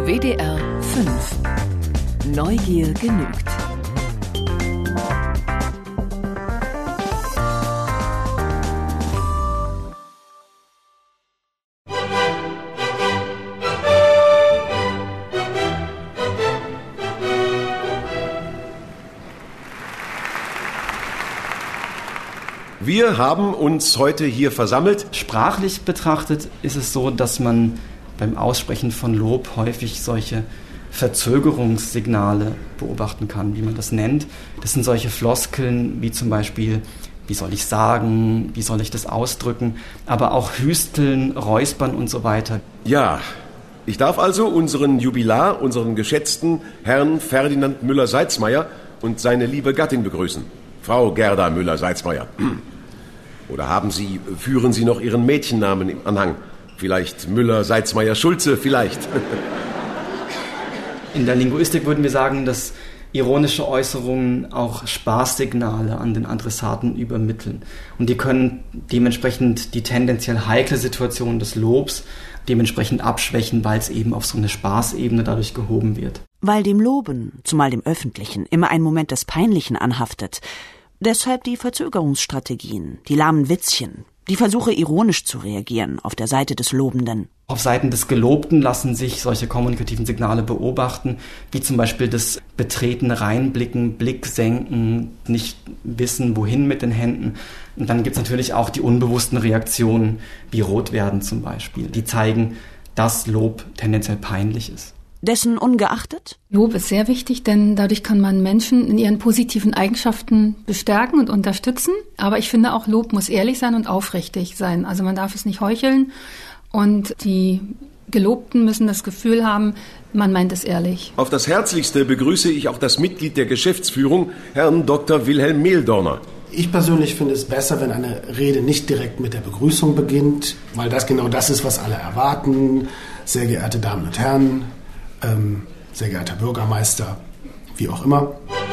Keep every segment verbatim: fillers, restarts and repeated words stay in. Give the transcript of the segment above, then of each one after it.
W D R fünf. Neugier genügt. Wir haben uns heute hier versammelt. Sprachlich betrachtet ist es so, dass man beim Aussprechen von Lob häufig solche Verzögerungssignale beobachten kann, wie man das nennt. Das sind solche Floskeln wie zum Beispiel, wie soll ich sagen, wie soll ich das ausdrücken, aber auch Hüsteln, Räuspern und so weiter. Ja, ich darf also unseren Jubilar, unseren geschätzten Herrn Ferdinand Müller-Seitzmayer und seine liebe Gattin begrüßen. Frau Gerda Müller-Seitzmayer. Oder haben Sie, führen Sie noch Ihren Mädchennamen im Anhang? Vielleicht Müller-Seitzmayer-Schulze, vielleicht. In der Linguistik würden wir sagen, dass ironische Äußerungen auch Spaßsignale an den Adressaten übermitteln. Und die können dementsprechend die tendenziell heikle Situation des Lobs dementsprechend abschwächen, weil es eben auf so eine Spaßebene dadurch gehoben wird. Weil dem Loben, zumal dem Öffentlichen, immer ein Moment des Peinlichen anhaftet. Deshalb die Verzögerungsstrategien, die lahmen Witzchen, die Versuche ironisch zu reagieren auf der Seite des Lobenden. Auf Seiten des Gelobten lassen sich solche kommunikativen Signale beobachten, wie zum Beispiel das betretene Reinblicken, Blick senken, nicht wissen, wohin mit den Händen. Und dann gibt es natürlich auch die unbewussten Reaktionen, wie rot werden zum Beispiel. Die zeigen, dass Lob tendenziell peinlich ist. Dessen ungeachtet? Lob ist sehr wichtig, denn dadurch kann man Menschen in ihren positiven Eigenschaften bestärken und unterstützen. Aber ich finde auch, Lob muss ehrlich sein und aufrichtig sein. Also man darf es nicht heucheln. Und die Gelobten müssen das Gefühl haben, man meint es ehrlich. Auf das Herzlichste begrüße ich auch das Mitglied der Geschäftsführung, Herrn Doktor Wilhelm Mehldorner. Ich persönlich finde es besser, wenn eine Rede nicht direkt mit der Begrüßung beginnt, weil das genau das ist, was alle erwarten. Sehr geehrte Damen und Herren, ähm, sehr geehrter Bürgermeister, wie auch immer.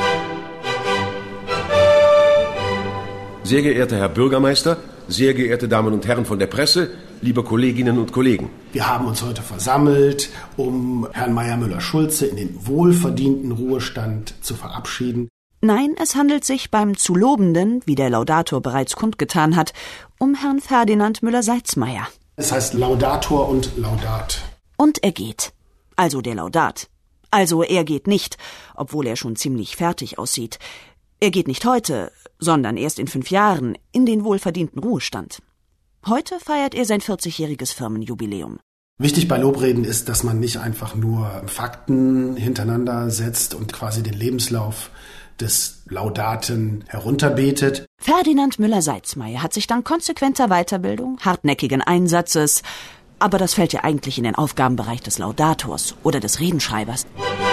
Sehr geehrter Herr Bürgermeister, sehr geehrte Damen und Herren von der Presse, liebe Kolleginnen und Kollegen. Wir haben uns heute versammelt, um Herrn Meyer-Müller-Schulze in den wohlverdienten Ruhestand zu verabschieden. Nein, es handelt sich beim zu Lobenden, wie der Laudator bereits kundgetan hat, um Herrn Ferdinand Müller-Seitzmayer. Es heißt Laudator und Laudat. Und er geht. Also der Laudat. Also er geht nicht, obwohl er schon ziemlich fertig aussieht. Er geht nicht heute, sondern erst in fünf Jahren in den wohlverdienten Ruhestand. Heute feiert er sein vierzigjähriges Firmenjubiläum. Wichtig bei Lobreden ist, dass man nicht einfach nur Fakten hintereinander setzt und quasi den Lebenslauf des Laudaten herunterbetet. Ferdinand Müller-Seitzmayer hat sich dank konsequenter Weiterbildung, hartnäckigen Einsatzes, aber das fällt ja eigentlich in den Aufgabenbereich des Laudators oder des Redenschreibers.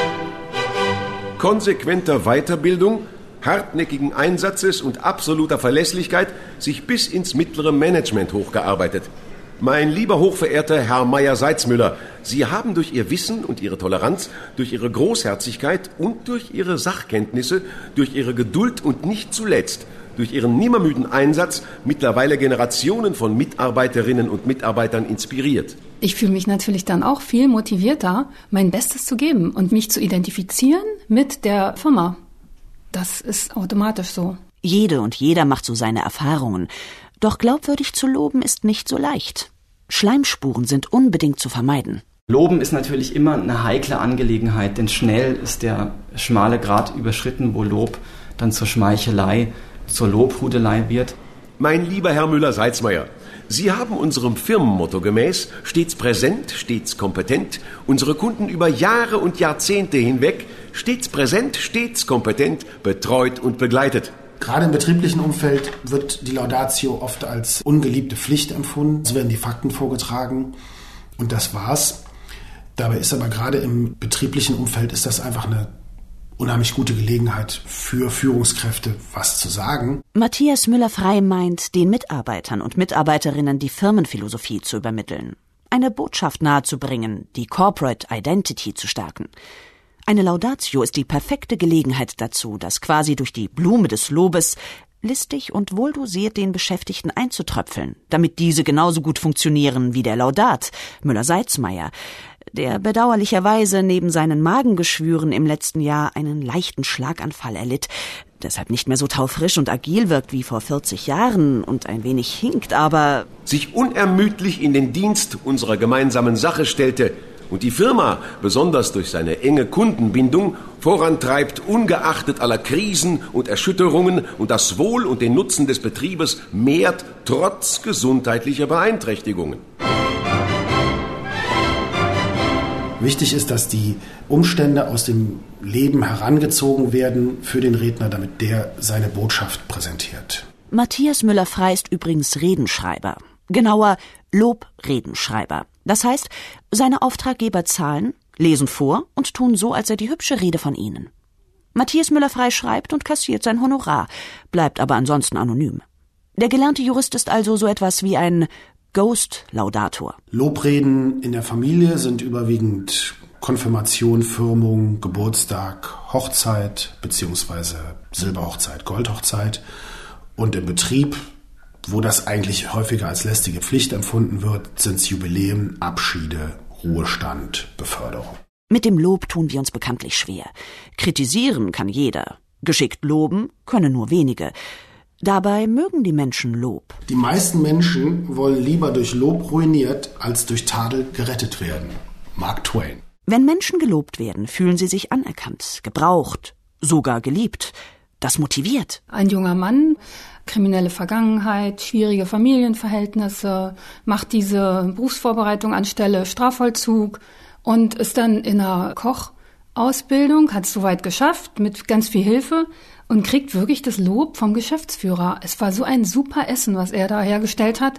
Konsequenter Weiterbildung, hartnäckigen Einsatzes und absoluter Verlässlichkeit sich bis ins mittlere Management hochgearbeitet. Mein lieber hochverehrter Herr Meyer-Seitzmüller, Sie haben durch Ihr Wissen und Ihre Toleranz, durch Ihre Großherzigkeit und durch Ihre Sachkenntnisse, durch Ihre Geduld und nicht zuletzt durch Ihren nimmermüden Einsatz mittlerweile Generationen von Mitarbeiterinnen und Mitarbeitern inspiriert. Ich fühle mich natürlich dann auch viel motivierter, mein Bestes zu geben und mich zu identifizieren mit der Firma. Das ist automatisch so. Jede und jeder macht so seine Erfahrungen. Doch glaubwürdig zu loben ist nicht so leicht. Schleimspuren sind unbedingt zu vermeiden. Loben ist natürlich immer eine heikle Angelegenheit, denn schnell ist der schmale Grat überschritten, wo Lob dann zur Schmeichelei, zur Lobhudelei wird. Mein lieber Herr Müller-Seitzmayer, Sie haben unserem Firmenmotto gemäß stets präsent, stets kompetent, unsere Kunden über Jahre und Jahrzehnte hinweg stets präsent, stets kompetent, betreut und begleitet. Gerade im betrieblichen Umfeld wird die Laudatio oft als ungeliebte Pflicht empfunden. Es werden die Fakten vorgetragen und das war's. Dabei ist aber gerade im betrieblichen Umfeld ist das einfach eine unheimlich gute Gelegenheit für Führungskräfte, was zu sagen. Matthias Müller-Frey meint, den Mitarbeitern und Mitarbeiterinnen die Firmenphilosophie zu übermitteln, eine Botschaft nahezubringen, die Corporate Identity zu stärken. Eine Laudatio ist die perfekte Gelegenheit dazu, das quasi durch die Blume des Lobes listig und wohldosiert den Beschäftigten einzutröpfeln, damit diese genauso gut funktionieren wie der Laudat, Müller-Seitzmayer, der bedauerlicherweise neben seinen Magengeschwüren im letzten Jahr einen leichten Schlaganfall erlitt, deshalb nicht mehr so taufrisch und agil wirkt wie vor vierzig Jahren und ein wenig hinkt, aber sich unermüdlich in den Dienst unserer gemeinsamen Sache stellte und die Firma, besonders durch seine enge Kundenbindung, vorantreibt, ungeachtet aller Krisen und Erschütterungen, und das Wohl und den Nutzen des Betriebes mehrt, trotz gesundheitlicher Beeinträchtigungen. Wichtig ist, dass die Umstände aus dem Leben herangezogen werden für den Redner, damit der seine Botschaft präsentiert. Matthias Müller-Frey ist übrigens Redenschreiber. Genauer Lobredenschreiber. Das heißt, seine Auftraggeber zahlen, lesen vor und tun so, als sei die hübsche Rede von ihnen. Matthias Müller-Frey schreibt und kassiert sein Honorar, bleibt aber ansonsten anonym. Der gelernte Jurist ist also so etwas wie ein Ghost-Laudator. Lobreden in der Familie sind überwiegend Konfirmation, Firmung, Geburtstag, Hochzeit bzw. Silberhochzeit, Goldhochzeit. Und im Betrieb, wo das eigentlich häufiger als lästige Pflicht empfunden wird, sind es Jubiläen, Abschiede, Ruhestand, Beförderung. Mit dem Lob tun wir uns bekanntlich schwer. Kritisieren kann jeder. Geschickt loben können nur wenige. Dabei mögen die Menschen Lob. Die meisten Menschen wollen lieber durch Lob ruiniert, als durch Tadel gerettet werden. Mark Twain. Wenn Menschen gelobt werden, fühlen sie sich anerkannt, gebraucht, sogar geliebt. Das motiviert. Ein junger Mann, kriminelle Vergangenheit, schwierige Familienverhältnisse, macht diese Berufsvorbereitung anstelle Strafvollzug und ist dann in einer Kochausbildung, hat es soweit geschafft, mit ganz viel Hilfe und kriegt wirklich das Lob vom Geschäftsführer. Es war so ein super Essen, was er da hergestellt hat.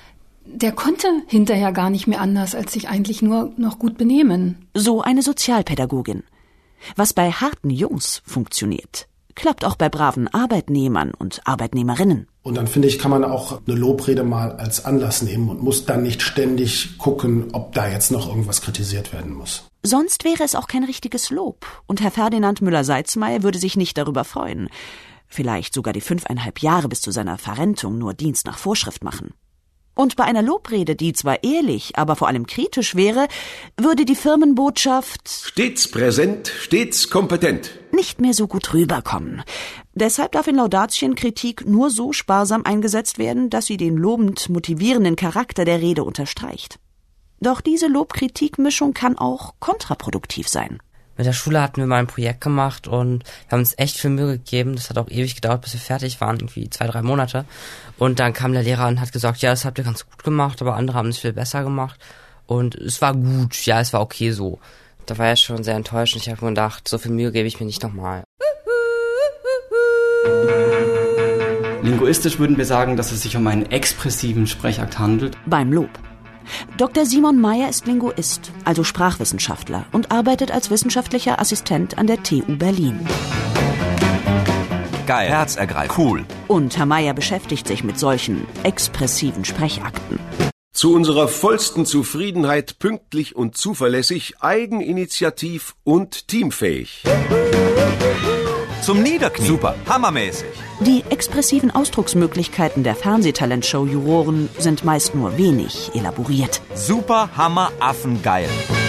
Der konnte hinterher gar nicht mehr anders, als sich eigentlich nur noch gut benehmen. So eine Sozialpädagogin. Was bei harten Jungs funktioniert, klappt auch bei braven Arbeitnehmern und Arbeitnehmerinnen. Und dann finde ich, kann man auch eine Lobrede mal als Anlass nehmen und muss dann nicht ständig gucken, ob da jetzt noch irgendwas kritisiert werden muss. Sonst wäre es auch kein richtiges Lob. Und Herr Ferdinand Müller-Seitzmeier würde sich nicht darüber freuen. Vielleicht sogar die fünfeinhalb Jahre bis zu seiner Verrentung nur Dienst nach Vorschrift machen. Und bei einer Lobrede, die zwar ehrlich, aber vor allem kritisch wäre, würde die Firmenbotschaft stets präsent, stets kompetent nicht mehr so gut rüberkommen. Deshalb darf in Laudatien Kritik nur so sparsam eingesetzt werden, dass sie den lobend motivierenden Charakter der Rede unterstreicht. Doch diese Lob-Kritik-Mischung kann auch kontraproduktiv sein. Mit der Schule hatten wir mal ein Projekt gemacht und wir haben uns echt viel Mühe gegeben. Das hat auch ewig gedauert, bis wir fertig waren, irgendwie zwei, drei Monate. Und dann kam der Lehrer und hat gesagt, ja, das habt ihr ganz gut gemacht, aber andere haben es viel besser gemacht. Und es war gut, ja, es war okay so. Da war er schon sehr enttäuscht und ich habe mir gedacht, so viel Mühe gebe ich mir nicht nochmal. Linguistisch würden wir sagen, dass es sich um einen expressiven Sprechakt handelt. Beim Lob. Doktor Simon Meyer ist Linguist, also Sprachwissenschaftler, und arbeitet als wissenschaftlicher Assistent an der T U Berlin. Geil, herzergreifend, cool. Und Herr Meyer beschäftigt sich mit solchen expressiven Sprechakten. Zu unserer vollsten Zufriedenheit pünktlich und zuverlässig, eigeninitiativ und teamfähig. Zum Niederknien. Super, hammermäßig. Die expressiven Ausdrucksmöglichkeiten der Fernsehtalentshow-Juroren sind meist nur wenig elaboriert. Super, hammer, Affen, geil.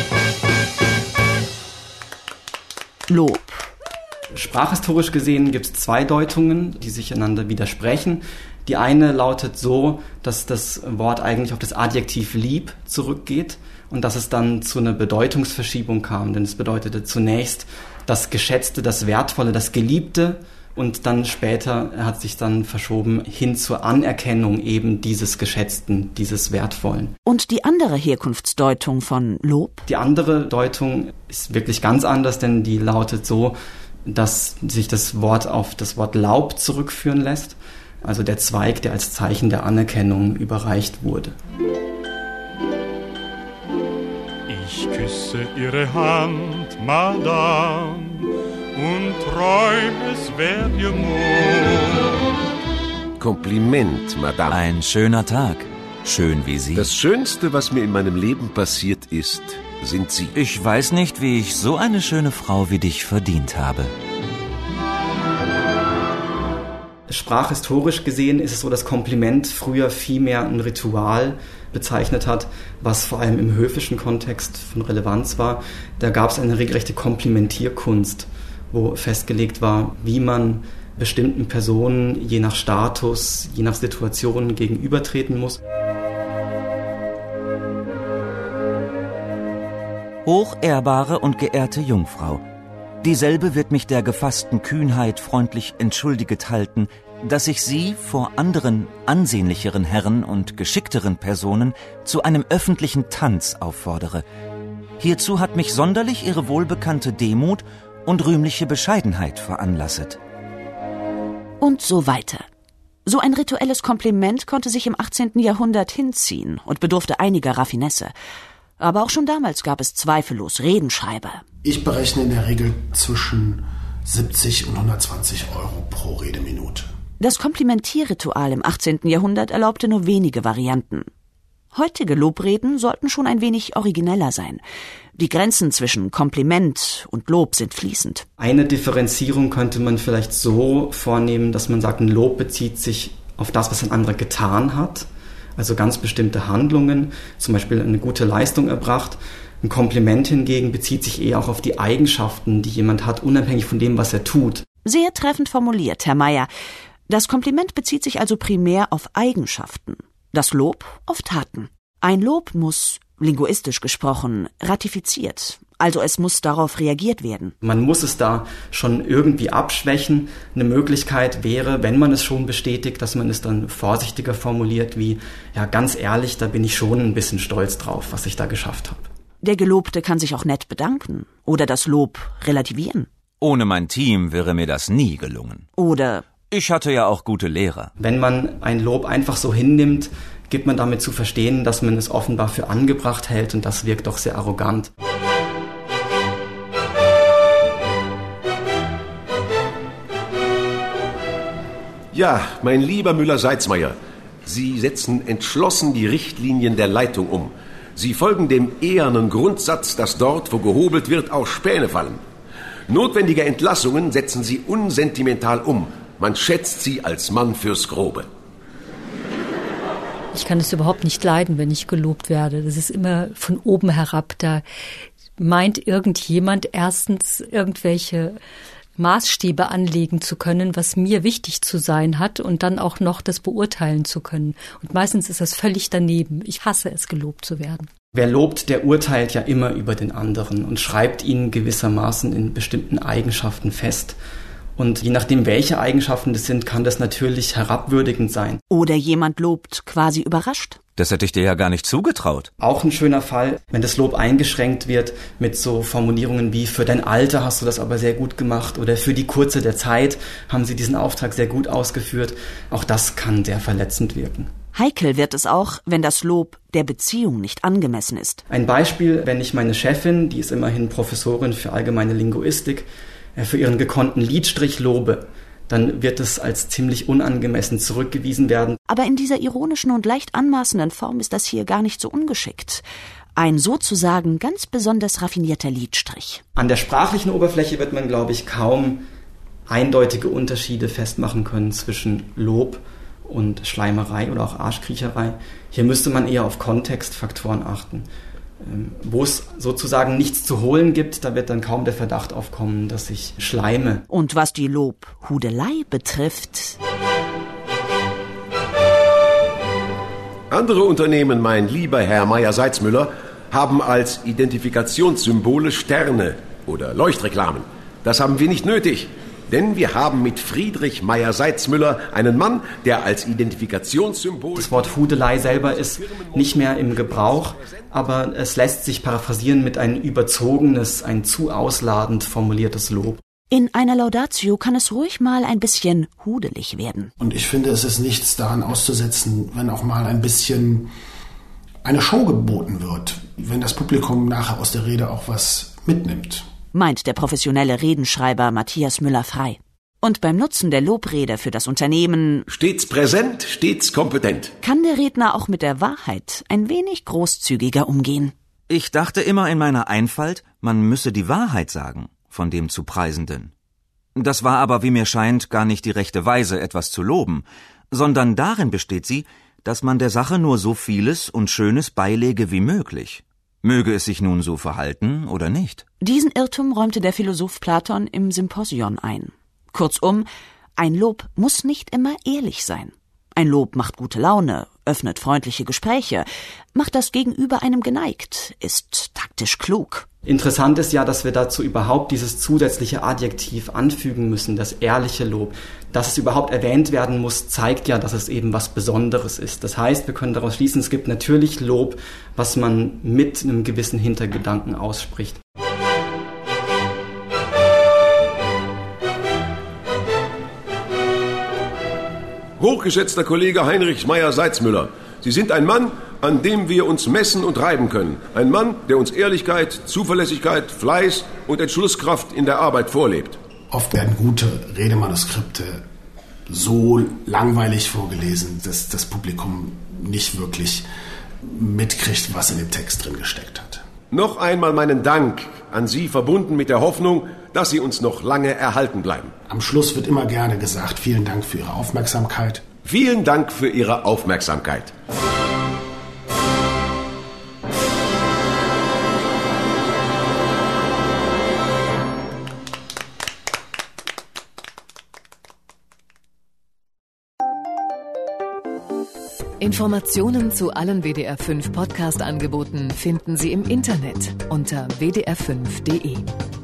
Lob. Sprachhistorisch gesehen gibt es zwei Deutungen, die sich einander widersprechen. Die eine lautet so, dass das Wort eigentlich auf das Adjektiv lieb zurückgeht und dass es dann zu einer Bedeutungsverschiebung kam. Denn es bedeutete zunächst das Geschätzte, das Wertvolle, das Geliebte und dann später hat sich dann verschoben hin zur Anerkennung eben dieses Geschätzten, dieses Wertvollen. Und die andere Herkunftsdeutung von Lob? Die andere Deutung ist wirklich ganz anders, denn die lautet so, dass sich das Wort auf das Wort Laub zurückführen lässt, also der Zweig, der als Zeichen der Anerkennung überreicht wurde. Ich küsse Ihre Hand, Madame, und träum, es wär Ihr Mund. Kompliment, Madame. Ein schöner Tag. Schön wie Sie. Das Schönste, was mir in meinem Leben passiert ist, sind Sie. Ich weiß nicht, wie ich so eine schöne Frau wie dich verdient habe. Sprachhistorisch gesehen ist es so, dass Kompliment früher viel mehr ein Ritual bezeichnet hat, was vor allem im höfischen Kontext von Relevanz war. Da gab es eine regelrechte Komplimentierkunst, wo festgelegt war, wie man bestimmten Personen je nach Status, je nach Situation gegenübertreten muss. Hochehrbare und geehrte Jungfrau, dieselbe wird mich der gefassten Kühnheit freundlich entschuldiget halten, dass ich Sie vor anderen, ansehnlicheren Herren und geschickteren Personen zu einem öffentlichen Tanz auffordere. Hierzu hat mich sonderlich Ihre wohlbekannte Demut und rühmliche Bescheidenheit veranlasset. Und so weiter. So ein rituelles Kompliment konnte sich im achtzehnten Jahrhundert hinziehen und bedurfte einiger Raffinesse. Aber auch schon damals gab es zweifellos Redenschreiber. Ich berechne in der Regel zwischen siebzig und hundertzwanzig Euro pro Redeminute. Das Komplimentierritual im achtzehnten Jahrhundert erlaubte nur wenige Varianten. Heutige Lobreden sollten schon ein wenig origineller sein. Die Grenzen zwischen Kompliment und Lob sind fließend. Eine Differenzierung könnte man vielleicht so vornehmen, dass man sagt, ein Lob bezieht sich auf das, was ein anderer getan hat. Also ganz bestimmte Handlungen, zum Beispiel eine gute Leistung erbracht. Ein Kompliment hingegen bezieht sich eher auch auf die Eigenschaften, die jemand hat, unabhängig von dem, was er tut. Sehr treffend formuliert, Herr Meyer. Das Kompliment bezieht sich also primär auf Eigenschaften, das Lob auf Taten. Ein Lob muss, linguistisch gesprochen, ratifiziert, also es muss darauf reagiert werden. Man muss es da schon irgendwie abschwächen. Eine Möglichkeit wäre, wenn man es schon bestätigt, dass man es dann vorsichtiger formuliert wie, ja ganz ehrlich, da bin ich schon ein bisschen stolz drauf, was ich da geschafft habe. Der Gelobte kann sich auch nett bedanken oder das Lob relativieren. Ohne mein Team wäre mir das nie gelungen. Oder ich hatte ja auch gute Lehrer. Wenn man ein Lob einfach so hinnimmt, gibt man damit zu verstehen, dass man es offenbar für angebracht hält und das wirkt doch sehr arrogant. Ja, mein lieber Müller-Seitzmeier, Sie setzen entschlossen die Richtlinien der Leitung um. Sie folgen dem ehernen Grundsatz, dass dort, wo gehobelt wird, auch Späne fallen. Notwendige Entlassungen setzen Sie unsentimental um. Man schätzt Sie als Mann fürs Grobe. Ich kann es überhaupt nicht leiden, wenn ich gelobt werde. Das ist immer von oben herab. Da meint irgendjemand erstens irgendwelche Maßstäbe anlegen zu können, was mir wichtig zu sein hat und dann auch noch das beurteilen zu können. Und meistens ist das völlig daneben. Ich hasse es, gelobt zu werden. Wer lobt, der urteilt ja immer über den anderen und schreibt ihn gewissermaßen in bestimmten Eigenschaften fest. Und je nachdem, welche Eigenschaften das sind, kann das natürlich herabwürdigend sein. Oder jemand lobt quasi überrascht. Das hätte ich dir ja gar nicht zugetraut. Auch ein schöner Fall, wenn das Lob eingeschränkt wird mit so Formulierungen wie für dein Alter hast du das aber sehr gut gemacht oder für die Kurze der Zeit haben sie diesen Auftrag sehr gut ausgeführt. Auch das kann sehr verletzend wirken. Heikel wird es auch, wenn das Lob der Beziehung nicht angemessen ist. Ein Beispiel, wenn ich meine Chefin, die ist immerhin Professorin für allgemeine Linguistik, für ihren gekonnten Liedstrich lobe, dann wird es als ziemlich unangemessen zurückgewiesen werden. Aber in dieser ironischen und leicht anmaßenden Form ist das hier gar nicht so ungeschickt. Ein sozusagen ganz besonders raffinierter Liedstrich. An der sprachlichen Oberfläche wird man, glaube ich, kaum eindeutige Unterschiede festmachen können zwischen Lob und Schleimerei oder auch Arschkriecherei. Hier müsste man eher auf Kontextfaktoren achten. Wo es sozusagen nichts zu holen gibt, da wird dann kaum der Verdacht aufkommen, dass ich schleime. Und was die Lobhudelei betrifft... Andere Unternehmen, mein lieber Herr Meyer-Seitzmüller, haben als Identifikationssymbole Sterne oder Leuchtreklamen. Das haben wir nicht nötig. Denn wir haben mit Friedrich Meyer-Seitzmüller einen Mann, der als Identifikationssymbol... Das Wort Hudelei selber ist nicht mehr im Gebrauch, aber es lässt sich paraphrasieren mit ein überzogenes, ein zu ausladend formuliertes Lob. In einer Laudatio kann es ruhig mal ein bisschen hudelig werden. Und ich finde, es ist nichts daran auszusetzen, wenn auch mal ein bisschen eine Show geboten wird, wenn das Publikum nachher aus der Rede auch was mitnimmt. Meint der professionelle Redenschreiber Matthias Müller-Frei. Und beim Nutzen der Lobrede für das Unternehmen stets präsent, stets kompetent. Kann der Redner auch mit der Wahrheit ein wenig großzügiger umgehen. Ich dachte immer in meiner Einfalt, man müsse die Wahrheit sagen von dem zu Preisenden. Das war aber, wie mir scheint, gar nicht die rechte Weise, etwas zu loben, sondern darin besteht sie, dass man der Sache nur so vieles und Schönes beilege wie möglich. Möge es sich nun so verhalten oder nicht. Diesen Irrtum räumte der Philosoph Platon im Symposion ein. Kurzum, ein Lob muss nicht immer ehrlich sein. Ein Lob macht gute Laune, öffnet freundliche Gespräche, macht das Gegenüber einem geneigt, ist taktisch klug. Interessant ist ja, dass wir dazu überhaupt dieses zusätzliche Adjektiv anfügen müssen, das ehrliche Lob. Dass es überhaupt erwähnt werden muss, zeigt ja, dass es eben was Besonderes ist. Das heißt, wir können daraus schließen, es gibt natürlich Lob, was man mit einem gewissen Hintergedanken ausspricht. Hochgeschätzter Kollege Heinrich Meyer-Seitzmüller, Sie sind ein Mann, an dem wir uns messen und reiben können. Ein Mann, der uns Ehrlichkeit, Zuverlässigkeit, Fleiß und Entschlusskraft in der Arbeit vorlebt. Oft werden gute Redemanuskripte so langweilig vorgelesen, dass das Publikum nicht wirklich mitkriegt, was in dem Text drin gesteckt hat. Noch einmal meinen Dank an Sie, verbunden mit der Hoffnung, dass Sie uns noch lange erhalten bleiben. Am Schluss wird immer gerne gesagt, vielen Dank für Ihre Aufmerksamkeit. Vielen Dank für Ihre Aufmerksamkeit. Informationen zu allen W D R fünf Podcast-Angeboten finden Sie im Internet unter w d r fünf punkt d e.